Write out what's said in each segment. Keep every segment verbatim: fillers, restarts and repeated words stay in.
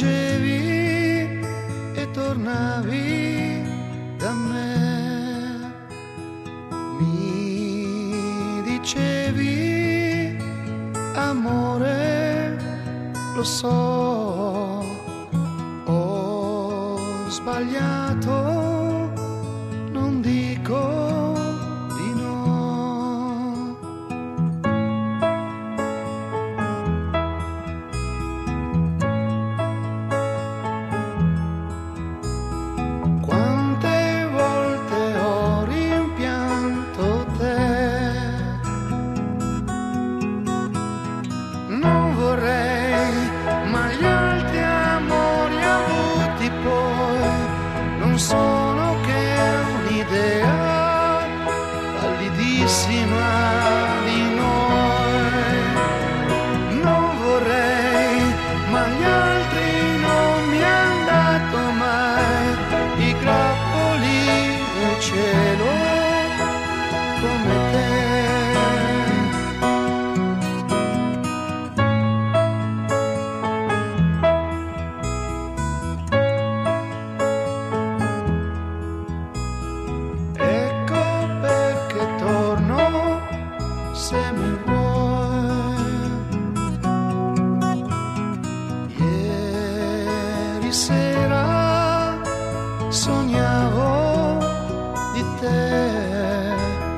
piangevi e tornavi da me, mi dicevi amore, lo so, ho sbagliato, non dico di no. Quante volte ho rimpianto te, non vorrei, ma gli altri amori avuti poi non sono che un'idea pallidissima di noi. Non vorrei, ma gli altri non mi han dato mai i grappoli del cielo come te. Se mi vuoi, ieri sera sognavo di te,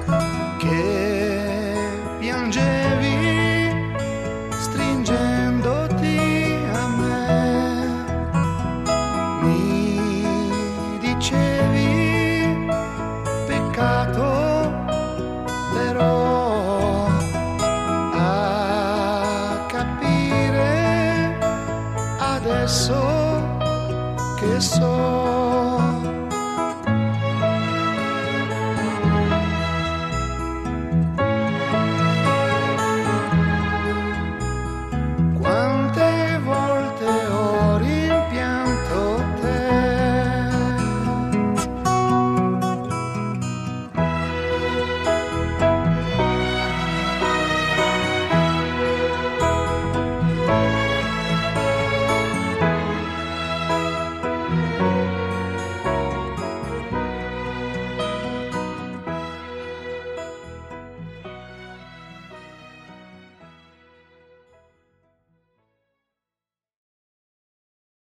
che piangevi stringendoti a me, mi dicevi peccato però adesso che so.